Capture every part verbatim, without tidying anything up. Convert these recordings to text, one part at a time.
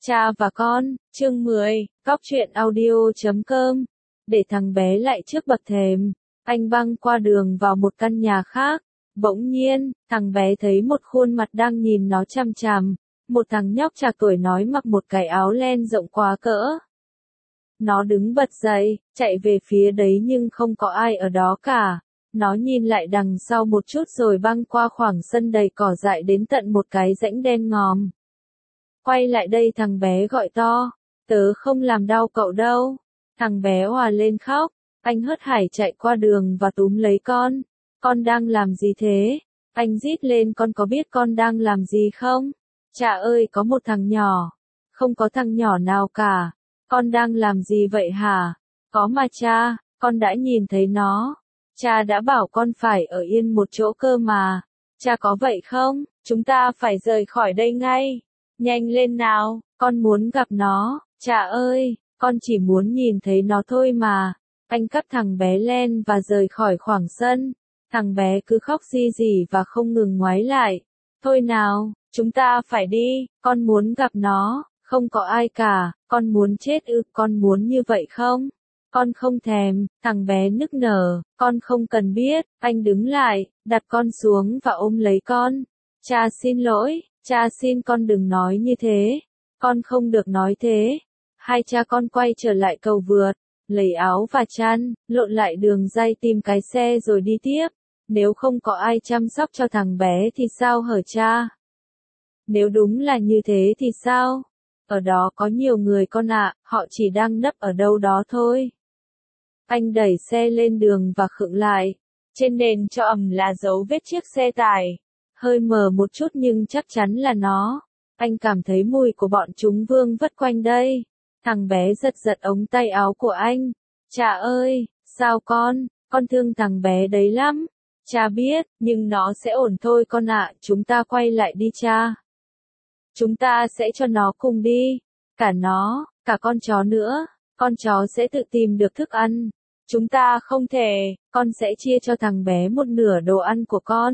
Cha và con, chương mười, cóc truyện audio chấm com. Để thằng bé lại trước bậc thềm, anh băng qua đường vào một căn nhà khác. Bỗng nhiên, thằng bé thấy một khuôn mặt đang nhìn nó chằm chằm. Một thằng nhóc trạc tuổi nói mặc một cái áo len rộng quá cỡ. Nó đứng bật dậy, chạy về phía đấy nhưng không có ai ở đó cả. Nó nhìn lại đằng sau một chút rồi băng qua khoảng sân đầy cỏ dại đến tận một cái rãnh đen ngòm. Quay lại đây, thằng bé gọi to, tớ không làm đau cậu đâu. Thằng bé òa lên khóc, anh hớt hải chạy qua đường và túm lấy con. Con đang làm gì thế? Anh rít lên, con có biết con đang làm gì không? Cha ơi, có một thằng nhỏ. Không có thằng nhỏ nào cả. Con đang làm gì vậy hả? Có mà cha, con đã nhìn thấy nó. Cha đã bảo con phải ở yên một chỗ cơ mà. Cha có vậy không? Chúng ta phải rời khỏi đây ngay. Nhanh lên nào, con muốn gặp nó. Cha ơi, con chỉ muốn nhìn thấy nó thôi mà. Anh cắp thằng bé len và rời khỏi khoảng sân. Thằng bé cứ khóc ri rỉ và không ngừng ngoáy lại. Thôi nào, chúng ta phải đi, con muốn gặp nó. Không có ai cả, con muốn chết ư, con muốn như vậy không? Con không thèm, thằng bé nức nở, con không cần biết. Anh đứng lại, đặt con xuống và ôm lấy con. Cha xin lỗi, cha xin con đừng nói như thế. Con không được nói thế. Hai cha con quay trở lại cầu vượt, lấy áo và chăn, lộn lại đường ray tìm cái xe rồi đi tiếp. Nếu không có ai chăm sóc cho thằng bé thì sao hở cha? Nếu đúng là như thế thì sao? Ở đó có nhiều người con ạ, họ chỉ đang nấp ở đâu đó thôi. Anh đẩy xe lên đường và khựng lại. Trên nền cho ẩm là dấu vết chiếc xe tải. Hơi mờ một chút nhưng chắc chắn là nó. Anh cảm thấy mùi của bọn chúng vương vất quanh đây. Thằng bé giật giật ống tay áo của anh. Cha ơi, sao con, con thương thằng bé đấy lắm. Cha biết, nhưng nó sẽ ổn thôi con ạ, chúng ta quay lại đi cha. Chúng ta sẽ cho nó cùng đi. Cả nó, cả con chó nữa. Con chó sẽ tự tìm được thức ăn. Chúng ta không thể, con sẽ chia cho thằng bé một nửa đồ ăn của con.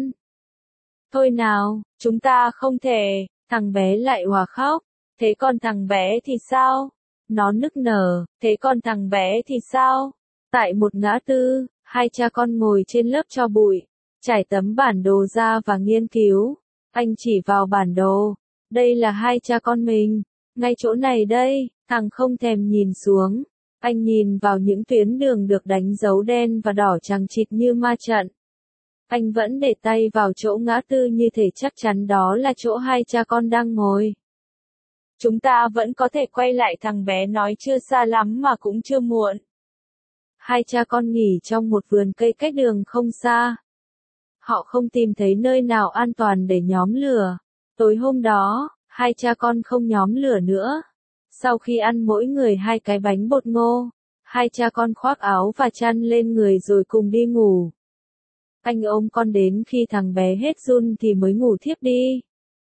Thôi nào, chúng ta không thể, thằng bé lại òa khóc. Thế còn thằng bé thì sao? Nó nức nở, thế còn thằng bé thì sao? Tại một ngã tư, hai cha con ngồi trên lớp tro bụi, trải tấm bản đồ ra và nghiên cứu. Anh chỉ vào bản đồ. Đây là hai cha con mình. Ngay chỗ này đây, thằng không thèm nhìn xuống. Anh nhìn vào những tuyến đường được đánh dấu đen và đỏ chằng chịt như ma trận. Anh vẫn để tay vào chỗ ngã tư như thể chắc chắn đó là chỗ hai cha con đang ngồi. Chúng ta vẫn có thể quay lại, thằng bé nói, chưa xa lắm mà cũng chưa muộn. Hai cha con nghỉ trong một vườn cây cách đường không xa. Họ không tìm thấy nơi nào an toàn để nhóm lửa. Tối hôm đó, hai cha con không nhóm lửa nữa. Sau khi ăn mỗi người hai cái bánh bột ngô, hai cha con khoác áo và chăn lên người rồi cùng đi ngủ. Anh ôm con đến khi thằng bé hết run thì mới ngủ thiếp đi.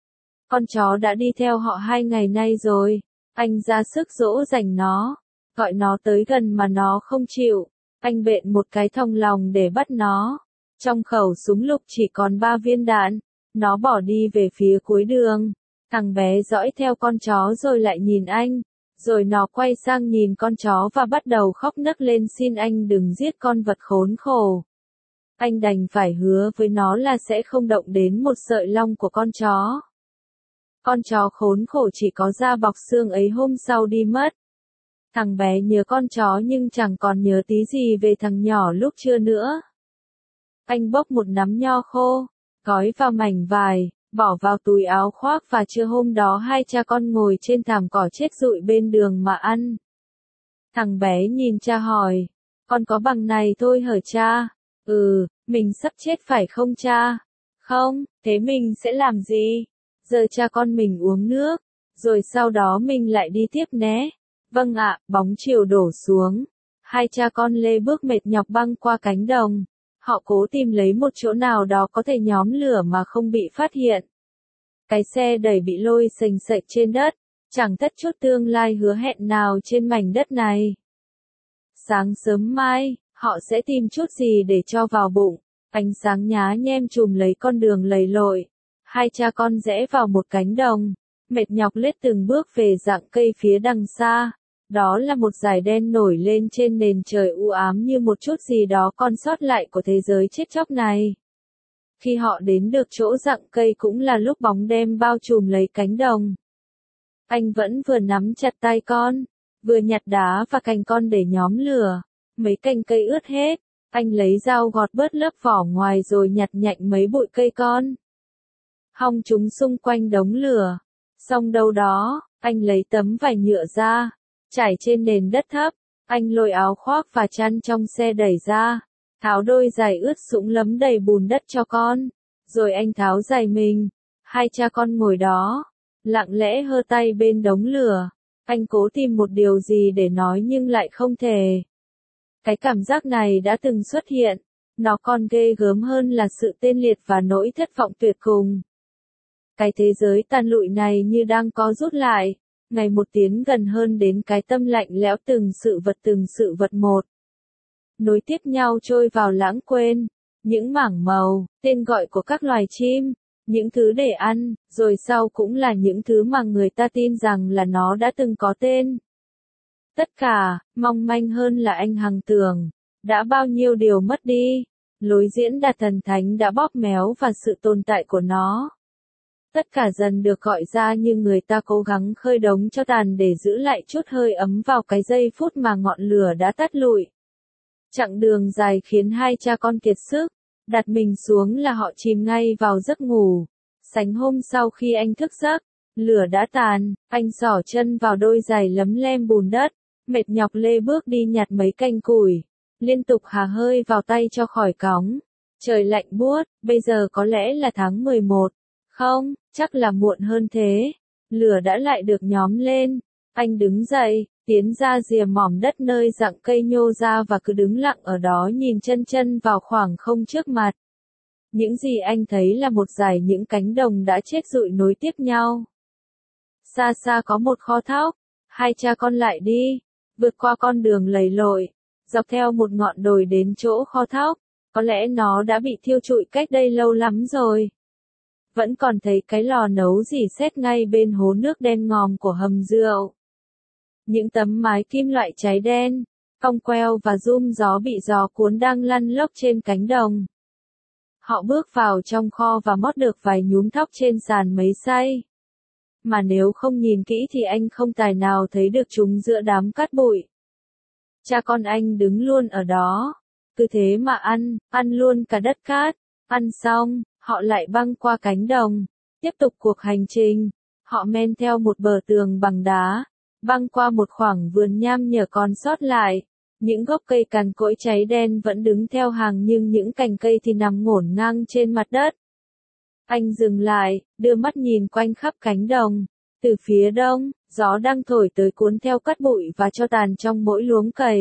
Con chó đã đi theo họ hai ngày nay rồi. Anh ra sức dỗ dành nó, gọi nó tới gần mà nó không chịu. Anh bện một cái thòng lòng để bắt nó. Trong khẩu súng lục chỉ còn ba viên đạn. Nó bỏ đi về phía cuối đường. Thằng bé dõi theo con chó rồi lại nhìn anh. Rồi nó quay sang nhìn con chó và bắt đầu khóc nấc lên, xin anh đừng giết con vật khốn khổ. Anh đành phải hứa với nó là sẽ không động đến một sợi lông của con chó. Con chó khốn khổ chỉ có da bọc xương ấy hôm sau đi mất. Thằng bé nhớ con chó nhưng chẳng còn nhớ tí gì về thằng nhỏ lúc trưa nữa. Anh bốc một nắm nho khô, gói vào mảnh vải, bỏ vào túi áo khoác và trưa hôm đó hai cha con ngồi trên thảm cỏ chết rụi bên đường mà ăn. Thằng bé nhìn cha hỏi, con có bằng này thôi hả cha? Ừ, mình sắp chết phải không cha? Không, thế mình sẽ làm gì? Giờ cha con mình uống nước, rồi sau đó mình lại đi tiếp nhé. Vâng ạ. Bóng chiều đổ xuống. Hai cha con lê bước mệt nhọc băng qua cánh đồng. Họ cố tìm lấy một chỗ nào đó có thể nhóm lửa mà không bị phát hiện. Cái xe đẩy bị lôi xềnh xệch trên đất, chẳng thất chút tương lai hứa hẹn nào trên mảnh đất này. Sáng sớm mai, họ sẽ tìm chút gì để cho vào bụng. Ánh sáng nhá nhem trùm lấy con đường lầy lội. Hai cha con rẽ vào một cánh đồng. mệt nhọc lết từng bước về dạng cây phía đằng xa. Đó là một dải đen nổi lên trên nền trời u ám như một chút gì đó còn sót lại của thế giới chết chóc này. Khi họ đến được chỗ rặng cây cũng là lúc bóng đêm bao trùm lấy cánh đồng. Anh vẫn vừa nắm chặt tay con, vừa nhặt đá và cành con để nhóm lửa. Mấy cành cây ướt hết, anh lấy dao gọt bớt lớp vỏ ngoài rồi nhặt nhạnh mấy bụi cây con. Hong chúng xung quanh đống lửa. Xong đâu đó, anh lấy tấm vải nhựa ra, trải trên nền đất thấp. Anh lôi áo khoác và chăn trong xe đẩy ra, tháo đôi giày ướt sũng lấm đầy bùn đất cho con. Rồi anh tháo giày mình. Hai cha con ngồi đó, lặng lẽ hơ tay bên đống lửa. Anh cố tìm một điều gì để nói nhưng lại không thể. Cái cảm giác này đã từng xuất hiện. Nó còn ghê gớm hơn là sự tê liệt và nỗi thất vọng tuyệt cùng. Cái thế giới tàn lụi này như đang có rút lại, ngày một tiến gần hơn đến cái tâm lạnh lẽo từng sự vật từng sự vật một. Nối tiếp nhau trôi vào lãng quên, những mảng màu, tên gọi của các loài chim, những thứ để ăn, rồi sau cũng là những thứ mà người ta tin rằng là nó đã từng có tên. Tất cả, mong manh hơn là anh hằng tưởng, đã bao nhiêu điều mất đi, lối diễn đạt thần thánh đã bóp méo và sự tồn tại của nó. Tất cả dần được gọi ra như người ta cố gắng khơi đống cho tàn để giữ lại chút hơi ấm vào cái giây phút mà ngọn lửa đã tắt lụi. Chặng đường dài khiến hai cha con kiệt sức, đặt mình xuống là họ chìm ngay vào giấc ngủ. Sánh hôm sau khi anh thức giấc, lửa đã tàn, anh xỏ chân vào đôi giày lấm lem bùn đất, mệt nhọc lê bước đi nhặt mấy cành củi, liên tục hà hơi vào tay cho khỏi cóng. Trời lạnh buốt, bây giờ có lẽ là tháng mười một. Không, chắc là muộn hơn thế. Lửa đã lại được nhóm lên. Anh đứng dậy, tiến ra rìa mỏm đất nơi rặng cây nhô ra và cứ đứng lặng ở đó nhìn chân chân vào khoảng không trước mặt. Những gì anh thấy là một dải những cánh đồng đã chết rụi nối tiếp nhau. Xa xa có một kho thóc. Hai cha con lại đi, vượt qua con đường lầy lội, dọc theo một ngọn đồi đến chỗ kho thóc. Có lẽ nó đã bị thiêu trụi cách đây lâu lắm rồi. Vẫn còn thấy cái lò nấu rỉ sét ngay bên hố nước đen ngòm của hầm rượu. Những tấm mái kim loại cháy đen, cong queo và rum gió bị gió cuốn đang lăn lóc trên cánh đồng. Họ bước vào trong kho và mót được vài nhúm thóc trên sàn mấy xay. Mà nếu không nhìn kỹ thì anh không tài nào thấy được chúng giữa đám cát bụi. Cha con anh đứng luôn ở đó. Cứ thế mà ăn, ăn luôn cả đất cát. Ăn xong, họ lại băng qua cánh đồng, tiếp tục cuộc hành trình. Họ men theo một bờ tường bằng đá, băng qua một khoảng vườn nham nhở còn sót lại. Những gốc cây cằn cỗi cháy đen vẫn đứng theo hàng nhưng những cành cây thì nằm ngổn ngang trên mặt đất. Anh dừng lại, đưa mắt nhìn quanh khắp cánh đồng. Từ phía đông, gió đang thổi tới cuốn theo cát bụi và tro tàn trong mỗi luống cày.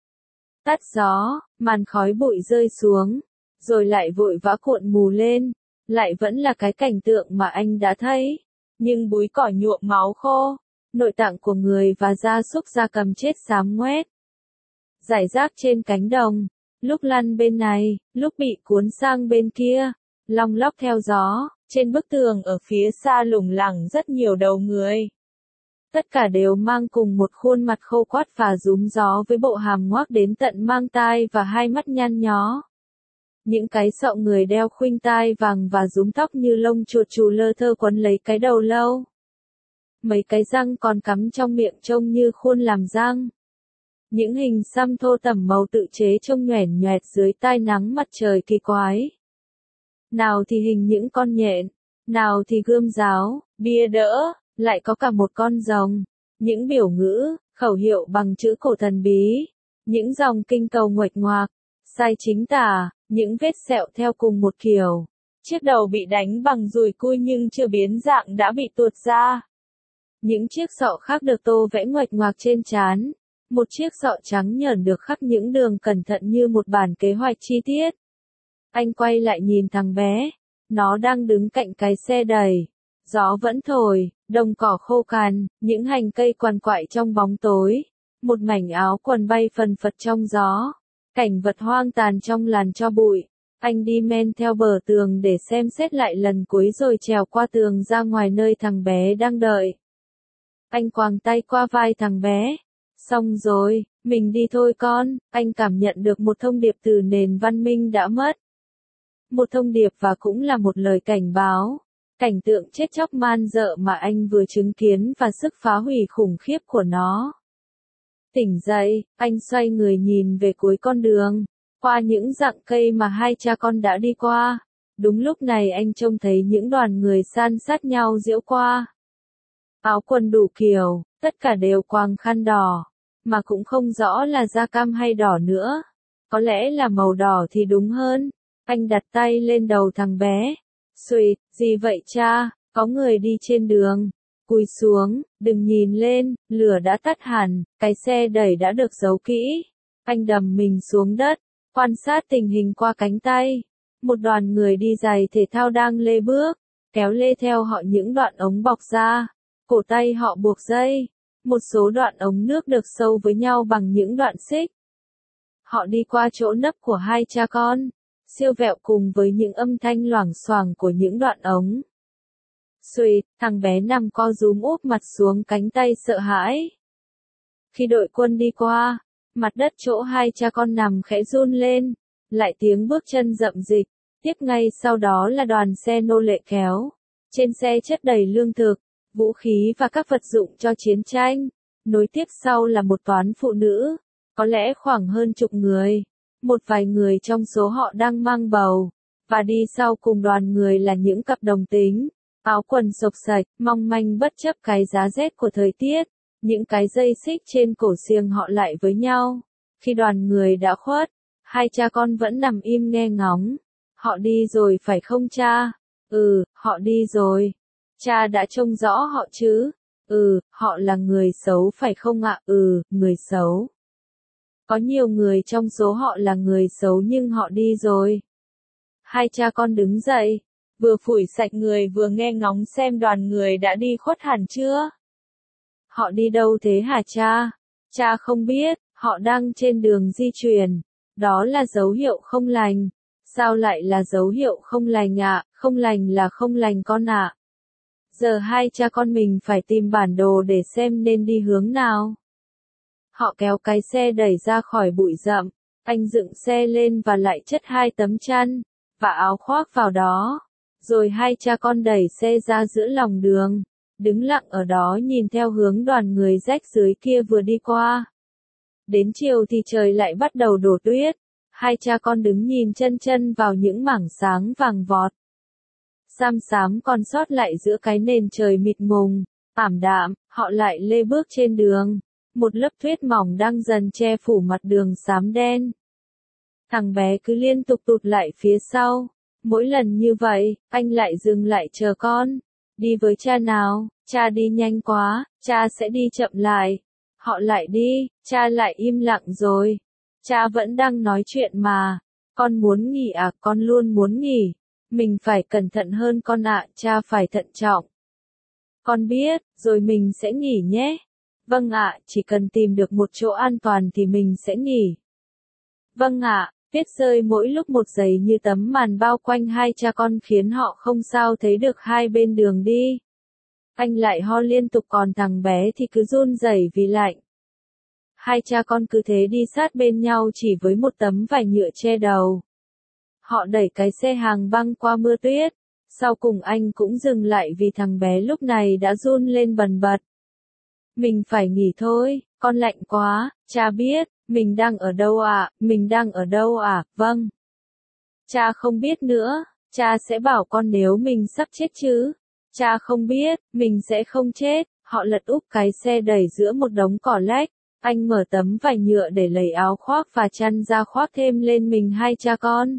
Tắt gió, màn khói bụi rơi xuống, rồi lại vội vã cuộn mù lên. Lại vẫn là cái cảnh tượng mà anh đã thấy. Nhưng búi cỏ nhuộm máu khô, nội tạng của người và gia súc gia cầm chết xám ngoét. Rải rác trên cánh đồng, lúc lăn bên này, lúc bị cuốn sang bên kia, long lóc theo gió. Trên bức tường ở phía xa lủng lẳng rất nhiều đầu người. Tất cả đều mang cùng một khuôn mặt khô quắt và rúm gió với bộ hàm ngoác đến tận mang tai và hai mắt nhăn nhó. Những cái sọ người đeo khuynh tai vàng và rúm tóc như lông chuột chù lơ thơ quấn lấy cái đầu lâu. Mấy cái răng còn cắm trong miệng trông như khuôn làm răng. Những hình xăm thô tẩm màu tự chế trông nhoẻn nhoẹt dưới tai nắng mặt trời kỳ quái. Nào thì hình những con nhện, nào thì gươm giáo, bia đỡ, lại có cả một con rồng. Những biểu ngữ, khẩu hiệu bằng chữ cổ thần bí, những dòng kinh cầu nguệch ngoạc, sai chính tả, những vết sẹo theo cùng một kiểu. Chiếc đầu bị đánh bằng dùi cui nhưng chưa biến dạng đã bị tuột ra. Những chiếc sọ khác được tô vẽ nguệch ngoạc trên trán. Một chiếc sọ trắng nhởn được khắc những đường cẩn thận như một bản kế hoạch chi tiết. Anh quay lại nhìn thằng bé. Nó đang đứng cạnh cái xe đẩy. Gió vẫn thổi, đồng cỏ khô cằn, những hành cây quằn quại trong bóng tối. Một mảnh áo quần bay phần phật trong gió. Cảnh vật hoang tàn trong làn tro bụi. Anh đi men theo bờ tường để xem xét lại lần cuối rồi trèo qua tường ra ngoài nơi thằng bé đang đợi. Anh quàng tay qua vai thằng bé. Xong rồi, mình đi thôi con, anh cảm nhận được một thông điệp từ nền văn minh đã mất. Một thông điệp và cũng là một lời cảnh báo. Cảnh tượng chết chóc man dợ mà anh vừa chứng kiến và sức phá hủy khủng khiếp của nó. Tỉnh dậy, anh xoay người nhìn về cuối con đường, qua những rặng cây mà hai cha con đã đi qua. Đúng lúc này anh trông thấy những đoàn người san sát nhau giễu qua. Áo quần đủ kiểu, tất cả đều quàng khăn đỏ, mà cũng không rõ là da cam hay đỏ nữa. Có lẽ là màu đỏ thì đúng hơn. Anh đặt tay lên đầu thằng bé. Xuỵt, gì vậy cha, có người đi trên đường. Cúi xuống, đừng nhìn lên, lửa đã tắt hẳn, cái xe đẩy đã được giấu kỹ. Anh đầm mình xuống đất, quan sát tình hình qua cánh tay. Một đoàn người đi giày thể thao đang lê bước, kéo lê theo họ những đoạn ống bọc ra. Cổ tay họ buộc dây. Một số đoạn ống nước được sâu với nhau bằng những đoạn xích. Họ đi qua chỗ nấp của hai cha con, siêu vẹo cùng với những âm thanh loảng xoảng của những đoạn ống. Xuỵt, thằng bé nằm co rúm úp mặt xuống cánh tay sợ hãi. Khi đội quân đi qua, mặt đất chỗ hai cha con nằm khẽ run lên, lại tiếng bước chân rậm rịch, tiếp ngay sau đó là đoàn xe nô lệ kéo. Trên xe chất đầy lương thực, vũ khí và các vật dụng cho chiến tranh. Nối tiếp sau là một toán phụ nữ, có lẽ khoảng hơn chục người. Một vài người trong số họ đang mang bầu, và đi sau cùng đoàn người là những cặp đồng tính, áo quần xộc xạch, mong manh bất chấp cái giá rét của thời tiết, những cái dây xích trên cổ xiềng họ lại với nhau. Khi đoàn người đã khuất, hai cha con vẫn nằm im nghe ngóng. Họ đi rồi phải không cha? Ừ, họ đi rồi. Cha đã trông rõ họ chứ? Ừ, họ là người xấu phải không ạ? Ừ, người xấu. Có nhiều người trong số họ là người xấu nhưng họ đi rồi. Hai cha con đứng dậy, vừa phủi sạch người vừa nghe ngóng xem đoàn người đã đi khuất hẳn chưa. Họ đi đâu thế hả cha? Cha không biết, họ đang trên đường di chuyển. Đó là dấu hiệu không lành. Sao lại là dấu hiệu không lành ạ? À? Không lành là không lành con ạ. À. Giờ hai cha con mình phải tìm bản đồ để xem nên đi hướng nào. Họ kéo cái xe đẩy ra khỏi bụi rậm, anh dựng xe lên và lại chất hai tấm chăn và áo khoác vào đó. Rồi hai cha con đẩy xe ra giữa lòng đường, đứng lặng ở đó nhìn theo hướng đoàn người rách rưới kia vừa đi qua. Đến chiều thì trời lại bắt đầu đổ tuyết. Hai cha con đứng nhìn chân chân vào những mảng sáng vàng vọt. Xám xám còn sót lại giữa cái nền trời mịt mùng, ảm đạm, họ lại lê bước trên đường. Một lớp tuyết mỏng đang dần che phủ mặt đường xám đen. Thằng bé cứ liên tục tụt lại phía sau. Mỗi lần như vậy, anh lại dừng lại chờ con. Đi với cha nào, cha đi nhanh quá, cha sẽ đi chậm lại. Họ lại đi, cha lại im lặng rồi. Cha vẫn đang nói chuyện mà. Con muốn nghỉ à, con luôn muốn nghỉ. Mình phải cẩn thận hơn con ạ, cha phải thận trọng. Con biết, rồi mình sẽ nghỉ nhé. Vâng ạ, chỉ cần tìm được một chỗ an toàn thì mình sẽ nghỉ. Vâng ạ, tuyết rơi mỗi lúc một giày như tấm màn bao quanh hai cha con khiến họ không sao thấy được hai bên đường đi. Anh lại ho liên tục còn thằng bé thì cứ run rẩy vì lạnh. Hai cha con cứ thế đi sát bên nhau chỉ với một tấm vải nhựa che đầu. Họ đẩy cái xe hàng băng qua mưa tuyết. Sau cùng anh cũng dừng lại vì thằng bé lúc này đã run lên bần bật. Mình phải nghỉ thôi, con lạnh quá, cha biết, mình đang ở đâu ạ, à? Mình đang ở đâu ạ, à? Vâng. Cha không biết nữa, cha sẽ bảo con nếu mình sắp chết chứ. Cha không biết, mình sẽ không chết. Họ lật úp cái xe đẩy giữa một đống cỏ lách. Anh mở tấm vải nhựa để lấy áo khoác và chăn ra khoác thêm lên mình hai cha con.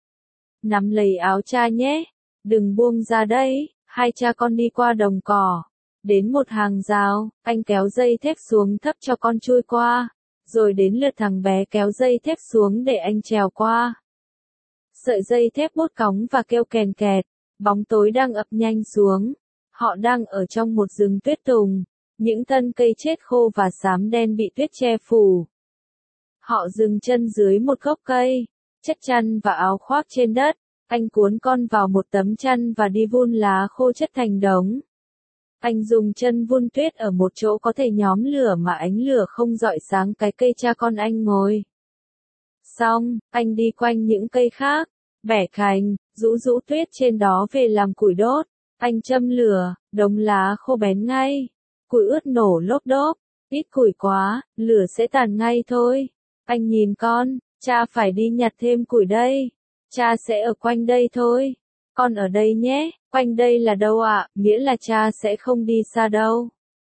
Nắm lấy áo cha nhé, đừng buông ra đấy. Hai cha con đi qua đồng cỏ. Đến một hàng rào, anh kéo dây thép xuống thấp cho con chui qua. Rồi đến lượt thằng bé kéo dây thép xuống để anh trèo qua. Sợi dây thép bốt cóng và kêu kèn kẹt. Bóng tối đang ập nhanh xuống. Họ đang ở trong một rừng tuyết tùng. Những thân cây chết khô và xám đen bị tuyết che phủ. Họ dừng chân dưới một gốc cây. chất chăn và áo khoác trên đất. Anh cuốn con vào một tấm chăn và đi vun lá khô chất thành đống. Anh dùng chân vun tuyết ở một chỗ có thể nhóm lửa mà ánh lửa không rọi sáng cái cây cha con anh ngồi. Xong, anh đi quanh những cây khác, bẻ cành, rũ rũ tuyết trên đó về làm củi đốt. Anh châm lửa, đống lá khô bén ngay. Củi ướt nổ lốp đốp, ít củi quá, lửa sẽ tàn ngay thôi. Anh nhìn con, cha phải đi nhặt thêm củi đây. Cha sẽ ở quanh đây thôi. Con ở đây nhé, quanh đây là đâu ạ, nghĩa là cha sẽ không đi xa đâu.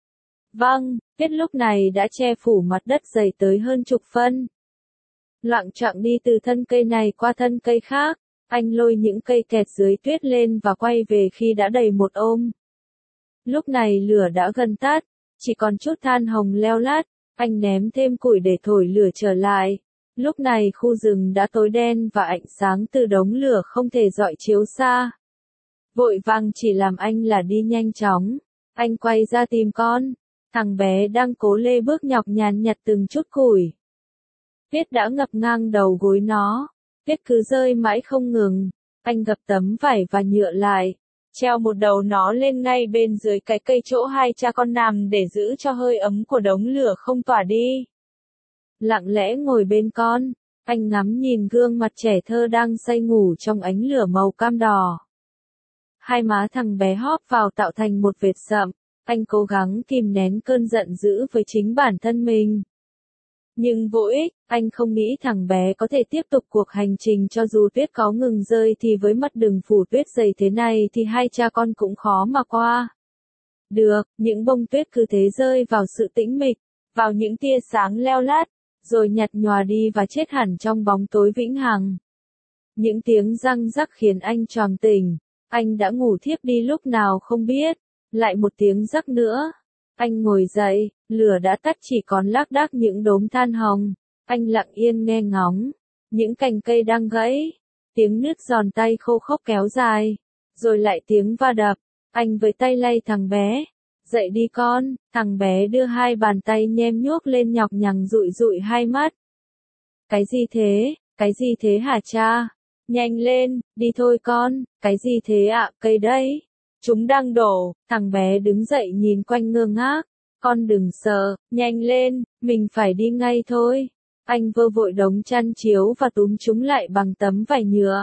Vâng, tuyết lúc này đã che phủ mặt đất dày tới hơn chục phân. Loạng choạng đi từ thân cây này qua thân cây khác, anh lôi những cây kẹt dưới tuyết lên và quay về khi đã đầy một ôm. Lúc này lửa đã gần tắt, chỉ còn chút than hồng leo lát, anh ném thêm củi để thổi lửa trở lại. Lúc này khu rừng đã tối đen và ánh sáng từ đống lửa không thể rọi chiếu xa. Vội vàng chỉ làm anh là đi nhanh chóng. Anh quay ra tìm con. Thằng bé đang cố lê bước nhọc nhằn nhặt từng chút củi. Tuyết đã ngập ngang đầu gối nó. Tuyết cứ rơi mãi không ngừng. Anh gập tấm vải và nhựa lại, treo một đầu nó lên ngay bên dưới cái cây chỗ hai cha con nằm để giữ cho hơi ấm của đống lửa không tỏa đi. Lặng lẽ ngồi bên con, anh ngắm nhìn gương mặt trẻ thơ đang say ngủ trong ánh lửa màu cam đỏ. Hai má thằng bé hóp vào tạo thành một vệt sậm, anh cố gắng kìm nén cơn giận dữ với chính bản thân mình. Nhưng vô ích, anh không nghĩ thằng bé có thể tiếp tục cuộc hành trình cho dù tuyết có ngừng rơi thì với mặt đường phủ tuyết dày thế này thì hai cha con cũng khó mà qua. Được, những bông tuyết cứ thế rơi vào sự tĩnh mịch, vào những tia sáng leo lát, rồi nhạt nhòa đi và chết hẳn trong bóng tối vĩnh hằng. Những tiếng răng rắc khiến anh choàng tỉnh, anh đã ngủ thiếp đi lúc nào không biết, lại một tiếng rắc nữa. Anh ngồi dậy, lửa đã tắt chỉ còn lác đác những đốm than hồng, anh lặng yên nghe ngóng, những cành cây đang gãy, tiếng nứt giòn tay khô khốc kéo dài, rồi lại tiếng va đập, anh với tay lay thằng bé. Dậy đi con, thằng bé đưa hai bàn tay nhem nhuốc lên nhọc nhằn dụi dụi hai mắt. Cái gì thế, cái gì thế hả cha? Nhanh lên, đi thôi con, cái gì thế ạ, cây đấy. Chúng đang đổ, thằng bé đứng dậy nhìn quanh ngơ ngác. Con đừng sợ, nhanh lên, mình phải đi ngay thôi. Anh vơ vội đống chăn chiếu và túm chúng lại bằng tấm vải nhựa.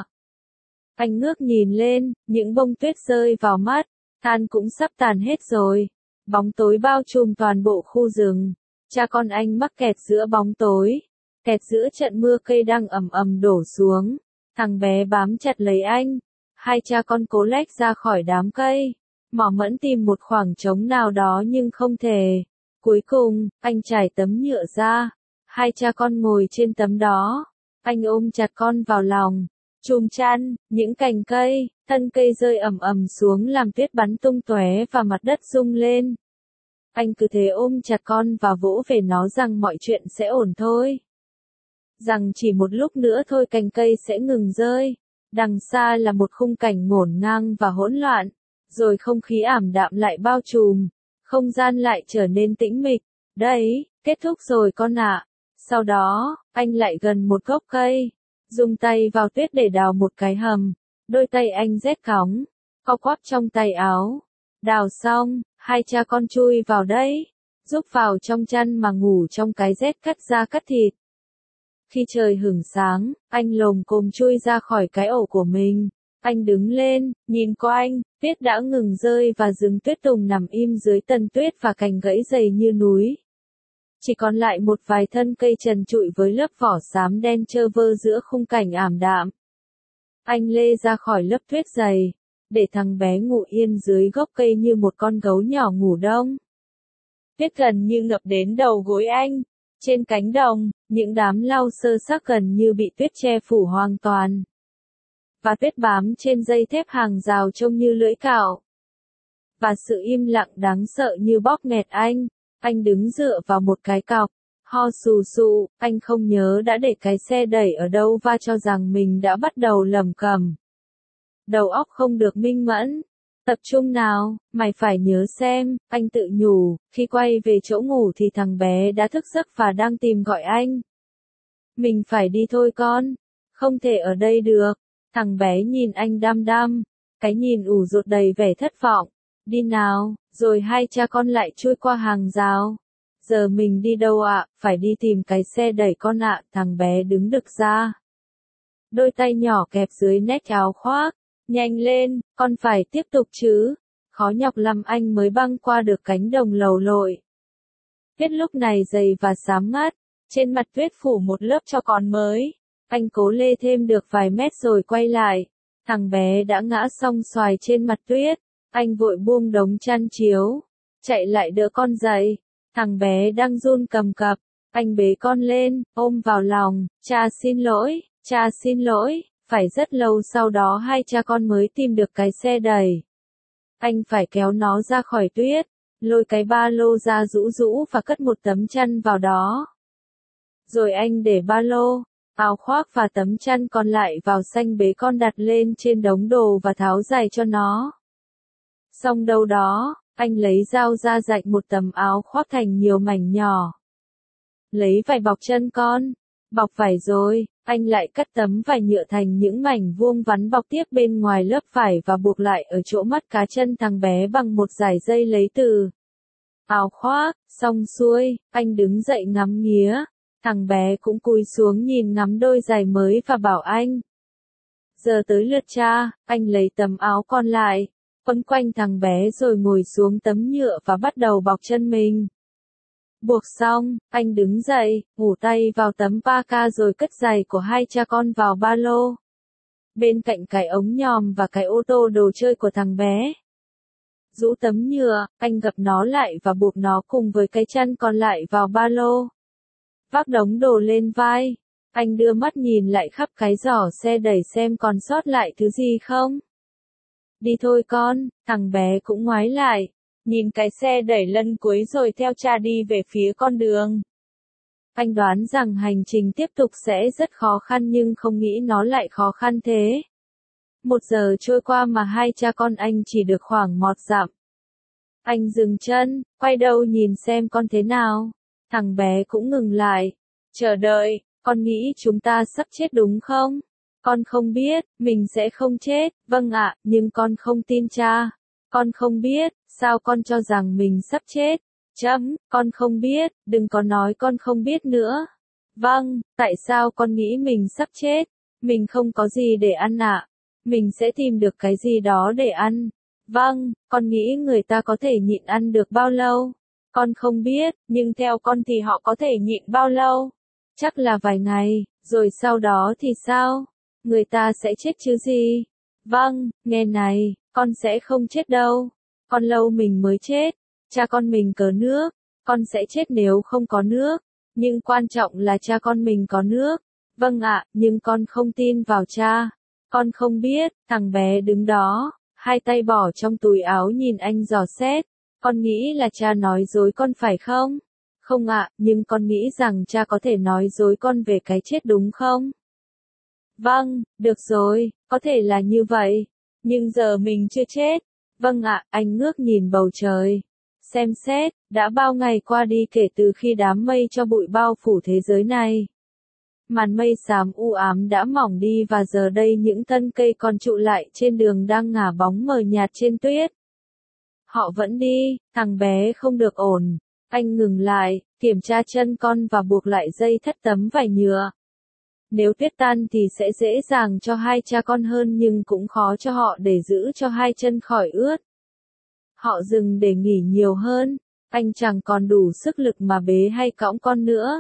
Anh ngước nhìn lên, những bông tuyết rơi vào mắt, than cũng sắp tàn hết rồi. Bóng tối bao trùm toàn bộ khu rừng. Cha con anh mắc kẹt giữa bóng tối, kẹt giữa trận mưa cây đang ầm ầm đổ xuống. Thằng bé bám chặt lấy anh. Hai cha con cố lách ra khỏi đám cây, mỏ mẫm tìm một khoảng trống nào đó nhưng không thể. Cuối cùng, anh trải tấm nhựa ra. Hai cha con ngồi trên tấm đó. Anh ôm chặt con vào lòng. Chùm chăn, những cành cây, thân cây rơi ầm ầm xuống làm tuyết bắn tung tóe và mặt đất rung lên. Anh cứ thế ôm chặt con và vỗ về nó rằng mọi chuyện sẽ ổn thôi. Rằng chỉ một lúc nữa thôi cành cây sẽ ngừng rơi. Đằng xa là một khung cảnh ngổn ngang và hỗn loạn. Rồi không khí ảm đạm lại bao trùm. Không gian lại trở nên tĩnh mịch. Đấy, kết thúc rồi con ạ. Sau đó, anh lại gần một gốc cây. Dùng tay vào tuyết để đào một cái hầm. Đôi tay anh rét cóng, co quắp trong tay áo. Đào xong, hai cha con chui vào đấy, giúp vào trong chăn mà ngủ trong cái rét cắt da cắt thịt. Khi trời hửng sáng, anh lồm cồm chui ra khỏi cái ổ của mình. Anh đứng lên, nhìn quanh, tuyết đã ngừng rơi và rừng tuyết tùng nằm im dưới tầng tuyết và cành gãy dày như núi. Chỉ còn lại một vài thân cây trần trụi với lớp vỏ xám đen trơ vơ giữa khung cảnh ảm đạm. Anh lê ra khỏi lớp tuyết dày, để thằng bé ngủ yên dưới gốc cây như một con gấu nhỏ ngủ đông. Tuyết gần như ngập đến đầu gối anh. Trên cánh đồng, những đám lau sơ xác gần như bị tuyết che phủ hoàn toàn. Và tuyết bám trên dây thép hàng rào trông như lưỡi cạo. Và sự im lặng đáng sợ như bóp nghẹt anh. Anh đứng dựa vào một cái cọc, ho sù sụ, anh không nhớ đã để cái xe đẩy ở đâu và cho rằng mình đã bắt đầu lẩm cẩm. Đầu óc không được minh mẫn. Tập trung nào, mày phải nhớ xem, anh tự nhủ, khi quay về chỗ ngủ thì thằng bé đã thức giấc và đang tìm gọi anh. Mình phải đi thôi con. Không thể ở đây được. Thằng bé nhìn anh đăm đăm, cái nhìn ủ rột đầy vẻ thất vọng. Đi nào, rồi hai cha con lại chui qua hàng rào. Giờ mình đi đâu ạ? Phải đi tìm cái xe đẩy con ạ. Thằng bé đứng đực ra. Đôi tay nhỏ kẹp dưới nách áo khoác. Nhanh lên, con phải tiếp tục chứ. Khó nhọc lắm anh mới băng qua được cánh đồng lầu lội. Tuyết lúc này dày và xám ngắt. Trên mặt tuyết phủ một lớp cho còn mới. Anh cố lê thêm được vài mét rồi quay lại. Thằng bé đã ngã song xoài trên mặt tuyết. Anh vội buông đống chăn chiếu. Chạy lại đỡ con dậy. Thằng bé đang run cầm cập. Anh bế con lên, ôm vào lòng. Cha xin lỗi, cha xin lỗi. Phải rất lâu sau đó hai cha con mới tìm được cái xe đẩy. Anh phải kéo nó ra khỏi tuyết. Lôi cái ba lô ra rũ rũ và cất một tấm chăn vào đó. Rồi anh để ba lô, áo khoác và tấm chăn còn lại vào xanh bế con đặt lên trên đống đồ và tháo giày cho nó. Xong đâu đó, anh lấy dao ra rạch một tấm áo khoác thành nhiều mảnh nhỏ. Lấy vải bọc chân con, bọc vải rồi, anh lại cắt tấm vải nhựa thành những mảnh vuông vắn bọc tiếp bên ngoài lớp vải và buộc lại ở chỗ mắt cá chân thằng bé bằng một dải dây lấy từ áo khoác. Xong xuôi, anh đứng dậy ngắm nghía. Thằng bé cũng cúi xuống nhìn ngắm đôi giày mới và bảo anh. Giờ tới lượt cha, anh lấy tấm áo còn lại, quấn quanh thằng bé rồi ngồi xuống tấm nhựa và bắt đầu bọc chân mình. Buộc xong, anh đứng dậy, ngủ tay vào tấm pa-ca rồi cất giày của hai cha con vào ba lô. Bên cạnh cái ống nhòm và cái ô tô đồ chơi của thằng bé. Rũ tấm nhựa, anh gập nó lại và buộc nó cùng với cái chăn còn lại vào ba lô. Vác đống đồ lên vai, anh đưa mắt nhìn lại khắp cái giỏ xe đẩy xem còn sót lại thứ gì không. Đi thôi con, thằng bé cũng ngoái lại, nhìn cái xe đẩy lần cuối rồi theo cha đi về phía con đường. Anh đoán rằng hành trình tiếp tục sẽ rất khó khăn nhưng không nghĩ nó lại khó khăn thế. Một giờ trôi qua mà hai cha con anh chỉ được khoảng một dặm. Anh dừng chân, quay đầu nhìn xem con thế nào. Thằng bé cũng ngừng lại. Chờ đợi, con nghĩ chúng ta sắp chết đúng không? Con không biết, mình sẽ không chết, vâng ạ, nhưng con không tin cha. Con không biết, sao con cho rằng mình sắp chết? Chấm, con không biết, đừng có nói con không biết nữa. Vâng, tại sao con nghĩ mình sắp chết? Mình không có gì để ăn ạ. Mình sẽ tìm được cái gì đó để ăn. Vâng, con nghĩ người ta có thể nhịn ăn được bao lâu? Con không biết, nhưng theo con thì họ có thể nhịn bao lâu? Chắc là vài ngày, rồi sau đó thì sao? Người ta sẽ chết chứ gì? Vâng, nghe này, con sẽ không chết đâu. Con lâu mình mới chết. Cha con mình có nước, con sẽ chết nếu không có nước. Nhưng quan trọng là cha con mình có nước. Vâng ạ, nhưng con không tin vào cha. Con không biết, thằng bé đứng đó, hai tay bỏ trong túi áo nhìn anh dò xét. Con nghĩ là cha nói dối con phải không? Không ạ, nhưng con nghĩ rằng cha có thể nói dối con về cái chết đúng không? Vâng, được rồi, có thể là như vậy. Nhưng giờ mình chưa chết. Vâng ạ, anh ngước nhìn bầu trời. Xem xét, đã bao ngày qua đi kể từ khi đám mây cho bụi bao phủ thế giới này. Màn mây xám u ám đã mỏng đi và giờ đây những thân cây còn trụ lại trên đường đang ngả bóng mờ nhạt trên tuyết. Họ vẫn đi, thằng bé không được ổn. Anh ngừng lại, kiểm tra chân con và buộc lại dây thắt tấm vải nhựa. Nếu tuyết tan thì sẽ dễ dàng cho hai cha con hơn nhưng cũng khó cho họ để giữ cho hai chân khỏi ướt. Họ dừng để nghỉ nhiều hơn, anh chẳng còn đủ sức lực mà bế hay cõng con nữa.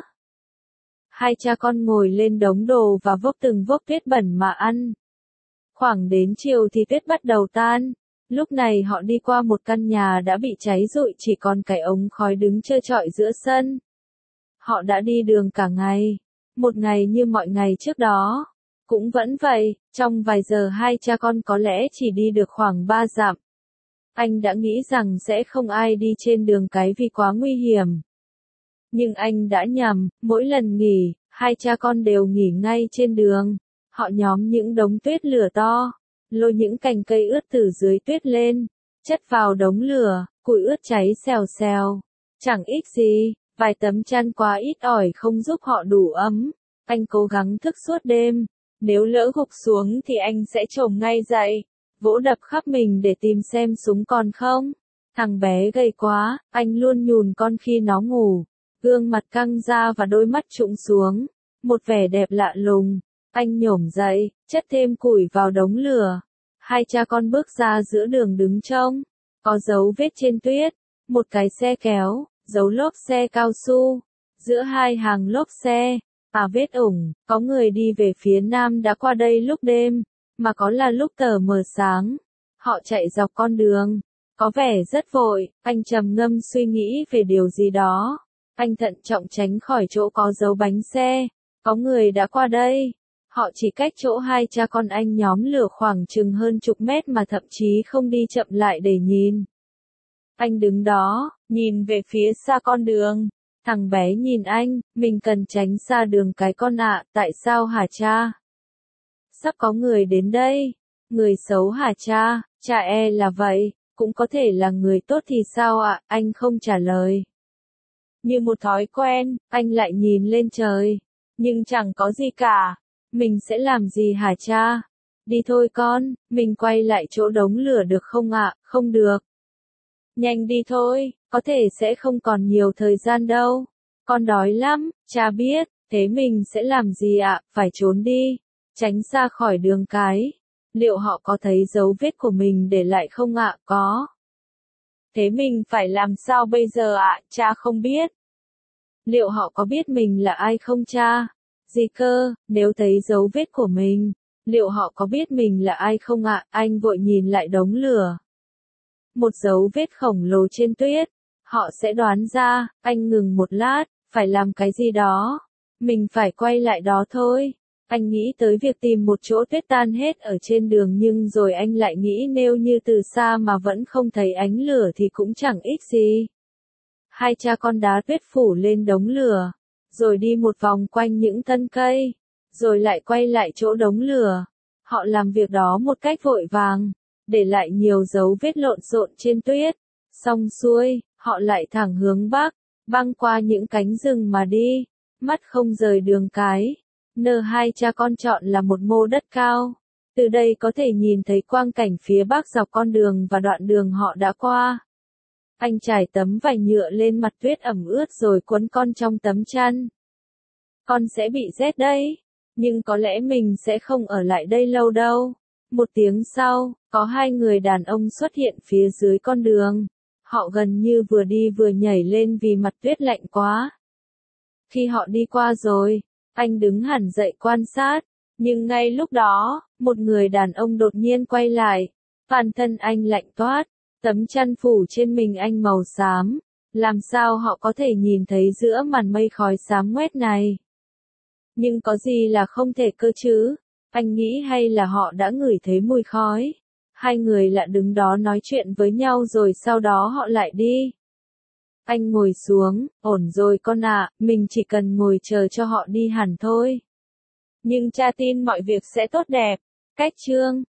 Hai cha con ngồi lên đống đồ và vốc từng vốc tuyết bẩn mà ăn. Khoảng đến chiều thì tuyết bắt đầu tan. Lúc này họ đi qua một căn nhà đã bị cháy rụi chỉ còn cái ống khói đứng trơ trọi giữa sân. Họ đã đi đường cả ngày. Một ngày như mọi ngày trước đó. Cũng vẫn vậy, trong vài giờ hai cha con có lẽ chỉ đi được khoảng ba dặm. Anh đã nghĩ rằng sẽ không ai đi trên đường cái vì quá nguy hiểm. Nhưng anh đã nhầm, mỗi lần nghỉ, hai cha con đều nghỉ ngay trên đường. Họ nhóm những đống tuyết lửa to, lôi những cành cây ướt từ dưới tuyết lên, chất vào đống lửa, củi ướt cháy xèo xèo. Chẳng ích gì, vài tấm chăn quá ít ỏi không giúp họ đủ ấm. Anh cố gắng thức suốt đêm, Nếu lỡ gục xuống thì anh sẽ chồm ngay dậy, vỗ đập khắp mình để tìm xem súng còn không. Thằng bé gầy quá, anh luôn nhùn con khi nó ngủ. Gương mặt căng ra và đôi mắt trũng xuống. Một vẻ đẹp lạ lùng. Anh nhổm dậy, chất thêm củi vào đống lửa. Hai cha con bước ra giữa đường đứng trông. Có dấu vết trên tuyết. Một cái xe kéo, dấu lốp xe cao su. Giữa hai hàng lốp xe, à vết ủng, có người đi về phía nam đã qua đây lúc đêm, mà có là lúc tờ mờ sáng. Họ chạy dọc con đường, có vẻ rất vội, anh trầm ngâm suy nghĩ về điều gì đó. Anh thận trọng tránh khỏi chỗ có dấu bánh xe, có người đã qua đây. Họ chỉ cách chỗ hai cha con anh nhóm lửa khoảng chừng hơn chục mét mà thậm chí không đi chậm lại để nhìn. Anh đứng đó, nhìn về phía xa con đường. Thằng bé nhìn anh, mình cần tránh xa đường cái con ạ, tại sao hả cha? Sắp có người đến đây. Người xấu hả cha? Cha e là vậy, cũng có thể là người tốt thì sao ạ? Anh không trả lời. Như một thói quen, anh lại nhìn lên trời. Nhưng chẳng có gì cả. Mình sẽ làm gì hả cha? Đi thôi con, mình quay lại chỗ đống lửa được không ạ? Không được. Nhanh đi thôi, có thể sẽ không còn nhiều thời gian đâu. Con đói lắm, cha biết, thế mình sẽ làm gì ạ? Phải trốn đi, tránh xa khỏi đường cái. Liệu họ có thấy dấu vết của mình để lại không ạ? Có. Thế mình phải làm sao bây giờ ạ? Cha không biết. Liệu họ có biết mình là ai không cha? Gì cơ, nếu thấy dấu vết của mình, liệu họ có biết mình là ai không ạ? Anh vội nhìn lại đống lửa. Một dấu vết khổng lồ trên tuyết. Họ sẽ đoán ra, anh ngừng một lát, phải làm cái gì đó. Mình phải quay lại đó thôi. Anh nghĩ tới việc tìm một chỗ tuyết tan hết ở trên đường nhưng rồi anh lại nghĩ nếu như từ xa mà vẫn không thấy ánh lửa thì cũng chẳng ích gì. Hai cha con đá tuyết phủ lên đống lửa, rồi đi một vòng quanh những thân cây, rồi lại quay lại chỗ đống lửa. Họ làm việc đó một cách vội vàng, để lại nhiều dấu vết lộn xộn trên tuyết. Xong xuôi, họ lại thẳng hướng bắc, băng qua những cánh rừng mà đi, mắt không rời đường cái. Nơi hai cha con chọn là một mô đất cao. Từ đây có thể nhìn thấy quang cảnh phía bắc dọc con đường và đoạn đường họ đã qua. Anh trải tấm vải nhựa lên mặt tuyết ẩm ướt rồi cuốn con trong tấm chăn. Con sẽ bị rét đấy, nhưng có lẽ mình sẽ không ở lại đây lâu đâu. Một tiếng sau, có hai người đàn ông xuất hiện phía dưới con đường. Họ gần như vừa đi vừa nhảy lên vì mặt tuyết lạnh quá. Khi họ đi qua rồi, anh đứng hẳn dậy quan sát. Nhưng ngay lúc đó, một người đàn ông đột nhiên quay lại. Toàn thân anh lạnh toát, tấm chăn phủ trên mình anh màu xám. Làm sao họ có thể nhìn thấy giữa màn mây khói xám ngoét này? Nhưng có gì là không thể cơ chứ? Anh nghĩ hay là họ đã ngửi thấy mùi khói. Hai người lại đứng đó nói chuyện với nhau rồi sau đó họ lại đi. Anh ngồi xuống, ổn rồi con ạ, mình chỉ cần ngồi chờ cho họ đi hẳn thôi. Nhưng cha tin mọi việc sẽ tốt đẹp. Cách chương